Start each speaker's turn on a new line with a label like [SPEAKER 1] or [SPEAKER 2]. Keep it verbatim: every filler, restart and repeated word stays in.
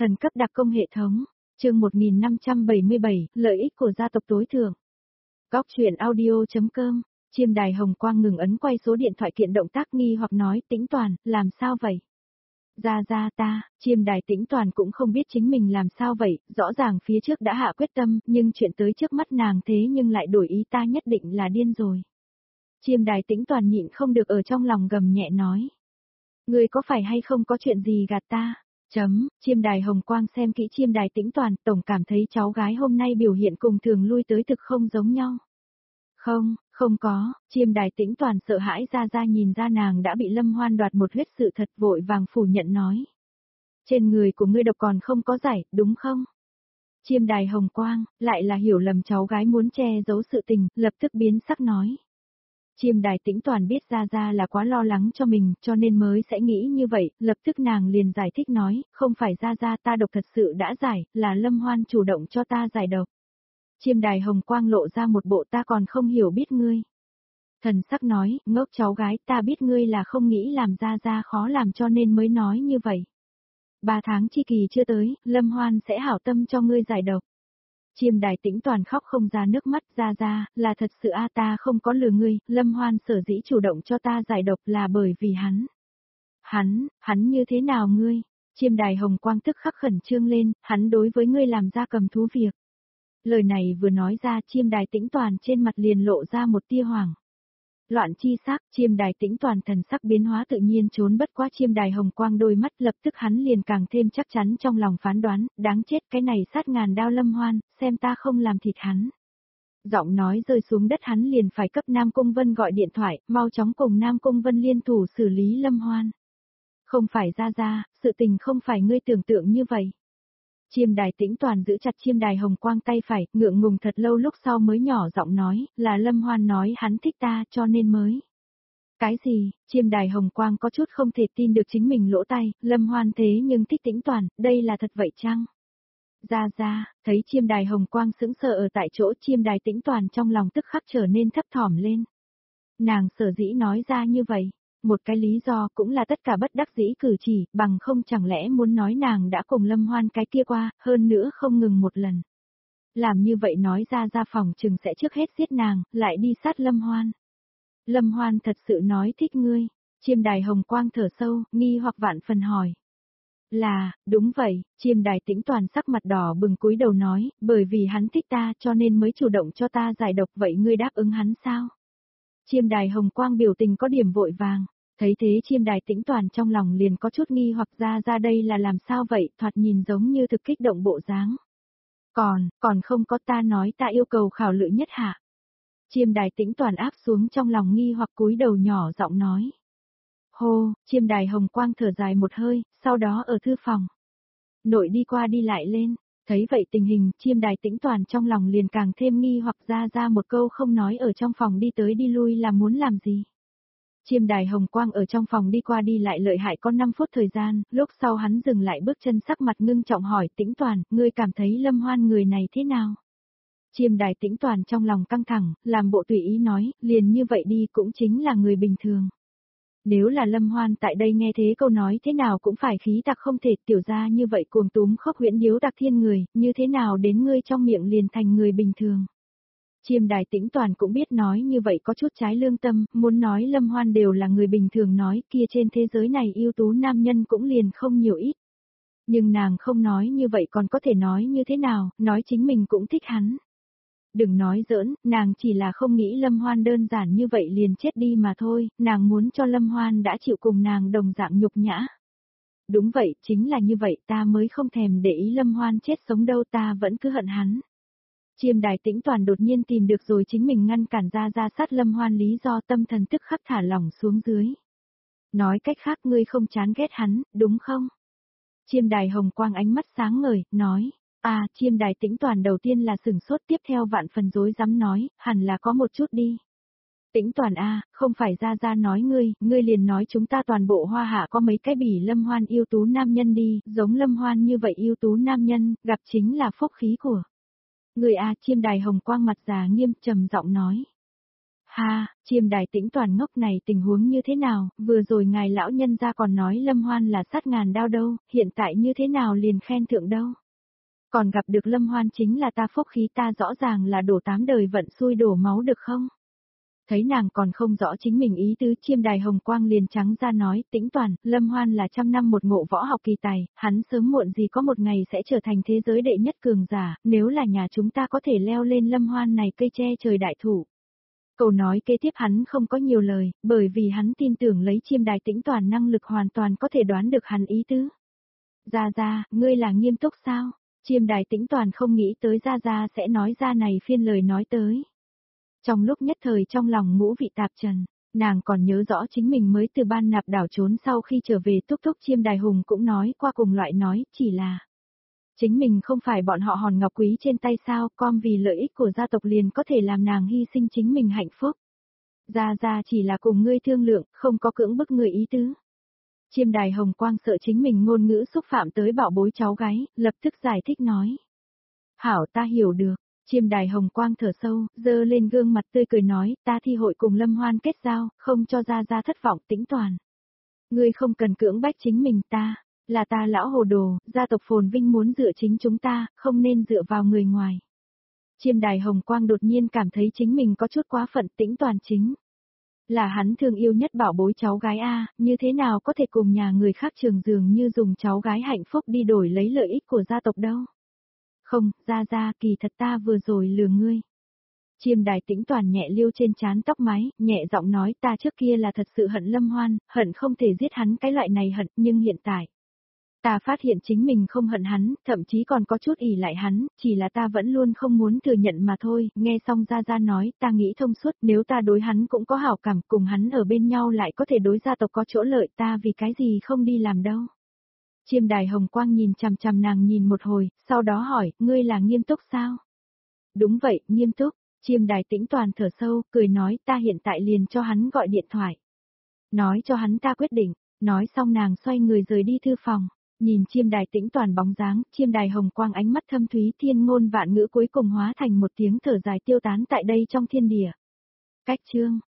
[SPEAKER 1] Thần cấp đặc công hệ thống, chương một nghìn năm trăm bảy mươi bảy, lợi ích của gia tộc tối thượng. Góc truyện audio.com, chiêm đài hồng quang ngừng ấn quay số điện thoại kiện động tác nghi hoặc nói Tĩnh Toàn, làm sao vậy? Ra ra ta, chiêm đài Tĩnh Toàn cũng không biết chính mình làm sao vậy, rõ ràng phía trước đã hạ quyết tâm, nhưng chuyện tới trước mắt nàng thế nhưng lại đổi ý ta nhất định là điên rồi. Chiêm đài Tĩnh Toàn nhịn không được ở trong lòng gầm nhẹ nói. Ngươi có phải hay không có chuyện gì gạt ta? Chấm, chiêm đài hồng quang xem kỹ chiêm đài Tĩnh Toàn, tổng cảm thấy cháu gái hôm nay biểu hiện cùng thường lui tới thực không giống nhau. Không, không có, chiêm đài Tĩnh Toàn sợ hãi ra ra nhìn ra nàng đã bị Lâm Hoan đoạt một huyết sự thật vội vàng phủ nhận nói. Trên người của ngươi độc còn không có giải, đúng không? Chiêm đài hồng quang, lại là hiểu lầm cháu gái muốn che giấu sự tình, lập tức biến sắc nói. Chiêm đài Tĩnh Toàn biết ra ra là quá lo lắng cho mình, cho nên mới sẽ nghĩ như vậy, lập tức nàng liền giải thích nói, không phải ra ra ta độc thật sự đã giải, là Lâm Hoan chủ động cho ta giải độc. Chiêm đài hồng quang lộ ra một bộ ta còn không hiểu biết ngươi. Thần sắc nói, ngốc cháu gái ta biết ngươi là không nghĩ làm ra ra khó làm cho nên mới nói như vậy. Ba tháng chi kỳ chưa tới, Lâm Hoan sẽ hảo tâm cho ngươi giải độc. Chiêm đài Tĩnh Toàn khóc không ra nước mắt ra ra, là thật sự a ta không có lừa ngươi, Lâm Hoan sở dĩ chủ động cho ta giải độc là bởi vì hắn. Hắn, hắn như thế nào ngươi? Chiêm đài hồng quang tức khắc khẩn trương lên, hắn đối với ngươi làm ra cầm thú việc. Lời này vừa nói ra chiêm đài Tĩnh Toàn trên mặt liền lộ ra một tia hoàng. Loạn chi sắc, chiêm đài Tĩnh Toàn thần sắc biến hóa tự nhiên trốn bất quá chiêm đài hồng quang đôi mắt lập tức hắn liền càng thêm chắc chắn trong lòng phán đoán, đáng chết cái này sát ngàn đao Lâm Hoan, xem ta không làm thịt hắn. Giọng nói rơi xuống đất hắn liền phải cấp Nam Cung Vân gọi điện thoại, mau chóng cùng Nam Cung Vân liên thủ xử lý Lâm Hoan. Không phải ra ra, sự tình không phải ngươi tưởng tượng như vậy. Chiêm đài Tĩnh Toàn giữ chặt chiêm đài hồng quang tay phải, ngượng ngùng thật lâu lúc sau mới nhỏ giọng nói, là Lâm Hoan nói hắn thích ta cho nên mới. Cái gì, chiêm đài hồng quang có chút không thể tin được chính mình lỗ tay, Lâm Hoan thế nhưng thích Tĩnh Toàn, đây là thật vậy chăng? Ra ra, thấy chiêm đài hồng quang sững sờ ở tại chỗ chiêm đài Tĩnh Toàn trong lòng tức khắc trở nên thấp thỏm lên. Nàng sở dĩ nói ra như vậy. Một cái lý do cũng là tất cả bất đắc dĩ cử chỉ, bằng không chẳng lẽ muốn nói nàng đã cùng Lâm Hoan cái kia qua, hơn nữa không ngừng một lần. Làm như vậy nói ra ra phòng chừng sẽ trước hết giết nàng, lại đi sát Lâm Hoan. Lâm Hoan thật sự nói thích ngươi, chiêm đài hồng quang thở sâu, nghi hoặc vạn phần hỏi. Là, đúng vậy, chiêm đài Tĩnh Toàn sắc mặt đỏ bừng cúi đầu nói, bởi vì hắn thích ta cho nên mới chủ động cho ta giải độc vậy ngươi đáp ứng hắn sao? Chiêm đài hồng quang biểu tình có điểm vội vàng, thấy thế chiêm đài Tĩnh Toàn trong lòng liền có chút nghi hoặc ra ra đây là làm sao vậy, thoạt nhìn giống như thực kích động bộ dáng. Còn, còn không có ta nói ta yêu cầu khảo lự nhất hạ. Chiêm đài Tĩnh Toàn áp xuống trong lòng nghi hoặc cúi đầu nhỏ giọng nói. Hô, chiêm đài hồng quang thở dài một hơi, sau đó ở thư phòng. Nội đi qua đi lại lên. Thấy vậy tình hình, chiêm đài Tĩnh Toàn trong lòng liền càng thêm nghi hoặc ra ra một câu không nói ở trong phòng đi tới đi lui là muốn làm gì. Chiêm đài hồng quang ở trong phòng đi qua đi lại lợi hại có năm phút thời gian, lúc sau hắn dừng lại bước chân sắc mặt ngưng trọng hỏi Tĩnh Toàn, ngươi cảm thấy Lâm Hoan người này thế nào? Chiêm đài Tĩnh Toàn trong lòng căng thẳng, làm bộ tùy ý nói, liền như vậy đi cũng chính là người bình thường. Nếu là Lâm Hoan tại đây nghe thế câu nói thế nào cũng phải khí tặc không thể tiểu ra như vậy cuồng túm khốc huyễn điếu đặc thiên người, như thế nào đến ngươi trong miệng liền thành người bình thường. Chiêm đài Tĩnh Toàn cũng biết nói như vậy có chút trái lương tâm, muốn nói Lâm Hoan đều là người bình thường nói kia trên thế giới này ưu tú nam nhân cũng liền không nhiều ít. Nhưng nàng không nói như vậy còn có thể nói như thế nào, nói chính mình cũng thích hắn. Đừng nói giỡn, nàng chỉ là không nghĩ Lâm Hoan đơn giản như vậy liền chết đi mà thôi, nàng muốn cho Lâm Hoan đã chịu cùng nàng đồng dạng nhục nhã. Đúng vậy, chính là như vậy ta mới không thèm để ý Lâm Hoan chết sống đâu ta vẫn cứ hận hắn. Chiêm đài Tĩnh Toàn đột nhiên tìm được rồi chính mình ngăn cản ra ra sát Lâm Hoan lý do tâm thần tức khắc thả lỏng xuống dưới. Nói cách khác ngươi không chán ghét hắn, đúng không? Chiêm đài hồng quang ánh mắt sáng ngời, nói. À, chiêm đài Tĩnh Toàn đầu tiên là sửng sốt tiếp theo vạn phần rối rắm nói, hẳn là có một chút đi. Tĩnh Toàn a, à, không phải ra ra nói ngươi, ngươi liền nói chúng ta toàn bộ Hoa Hạ có mấy cái bỉ Lâm Hoan yêu tú nam nhân đi, giống Lâm Hoan như vậy yêu tú nam nhân, gặp chính là phúc khí của. Người a, chiêm đài hồng quang mặt già nghiêm trầm giọng nói. Ha, Chiêm Đài Tĩnh Toàn ngốc này tình huống như thế nào, vừa rồi ngài lão nhân gia còn nói Lâm Hoan là sát ngàn đao đâu, hiện tại như thế nào liền khen thượng đâu. Còn gặp được Lâm Hoan chính là ta phúc khí, ta rõ ràng là đổ tám đời vận xui đổ máu được không? Thấy nàng còn không rõ chính mình ý tứ, Chiêm Đài hồng quang liền trắng ra nói, Tĩnh Toàn, Lâm Hoan là trăm năm một ngộ võ học kỳ tài, hắn sớm muộn gì có một ngày sẽ trở thành thế giới đệ nhất cường giả, nếu là nhà chúng ta có thể leo lên Lâm Hoan này cây tre trời đại thủ. Câu nói kế tiếp hắn không có nhiều lời, bởi vì hắn tin tưởng lấy Chiêm Đài Tĩnh Toàn năng lực hoàn toàn có thể đoán được hắn ý tứ. Gia Gia, ngươi là nghiêm túc sao? Chiêm Đài Tĩnh Toàn không nghĩ tới Gia Gia sẽ nói ra này phiên lời nói tới. Trong lúc nhất thời trong lòng ngũ vị tạp trần, nàng còn nhớ rõ chính mình mới từ ban nạp đảo trốn sau khi trở về, Túc Túc Chiêm Đài Hùng cũng nói qua cùng loại nói, chỉ là chính mình không phải bọn họ hòn ngọc quý trên tay sao, com vì lợi ích của gia tộc liền có thể làm nàng hy sinh chính mình hạnh phúc. Gia Gia chỉ là cùng ngươi thương lượng, không có cưỡng bức người ý tứ. Chiêm Đài hồng quang sợ chính mình ngôn ngữ xúc phạm tới bảo bối cháu gái, lập tức giải thích nói. Hảo, ta hiểu được. Chiêm Đài hồng quang thở sâu, dơ lên gương mặt tươi cười nói, ta thi hội cùng Lâm Hoan kết giao, không cho Gia Gia thất vọng. Tĩnh Toàn. Ngươi không cần cưỡng bách chính mình, ta, là ta lão hồ đồ, gia tộc phồn vinh muốn dựa chính chúng ta, không nên dựa vào người ngoài. Chiêm Đài hồng quang đột nhiên cảm thấy chính mình có chút quá phận. Tĩnh Toàn chính là hắn thương yêu nhất bảo bối cháu gái a, như thế nào có thể cùng nhà người khác trường dường như dùng cháu gái hạnh phúc đi đổi lấy lợi ích của gia tộc đâu. Không, Gia Gia, kỳ thật ta vừa rồi lừa ngươi. Chiêm Đài Tĩnh Toàn nhẹ liêu trên trán tóc mái, nhẹ giọng nói, ta trước kia là thật sự hận Lâm Hoan, hận không thể giết hắn, cái loại này hận, nhưng hiện tại ta phát hiện chính mình không hận hắn, thậm chí còn có chút ỉ lại hắn, chỉ là ta vẫn luôn không muốn thừa nhận mà thôi. Nghe xong Gia Gia nói, ta nghĩ thông suốt, nếu ta đối hắn cũng có hảo cảm, cùng hắn ở bên nhau lại có thể đối gia tộc có chỗ lợi, ta vì cái gì không đi làm đâu. Chiêm Đài hồng quang nhìn chằm chằm nàng nhìn một hồi, sau đó hỏi, ngươi là nghiêm túc sao? Đúng vậy, nghiêm túc. Chiêm Đài Tĩnh Toàn thở sâu, cười nói, ta hiện tại liền cho hắn gọi điện thoại. Nói cho hắn ta quyết định. Nói xong nàng xoay người rời đi thư phòng. Nhìn Chiêm Đài Tĩnh Toàn bóng dáng, Chiêm Đài hồng quang ánh mắt thâm thúy, thiên ngôn vạn ngữ cuối cùng hóa thành một tiếng thở dài tiêu tán tại đây trong thiên địa. Cách chương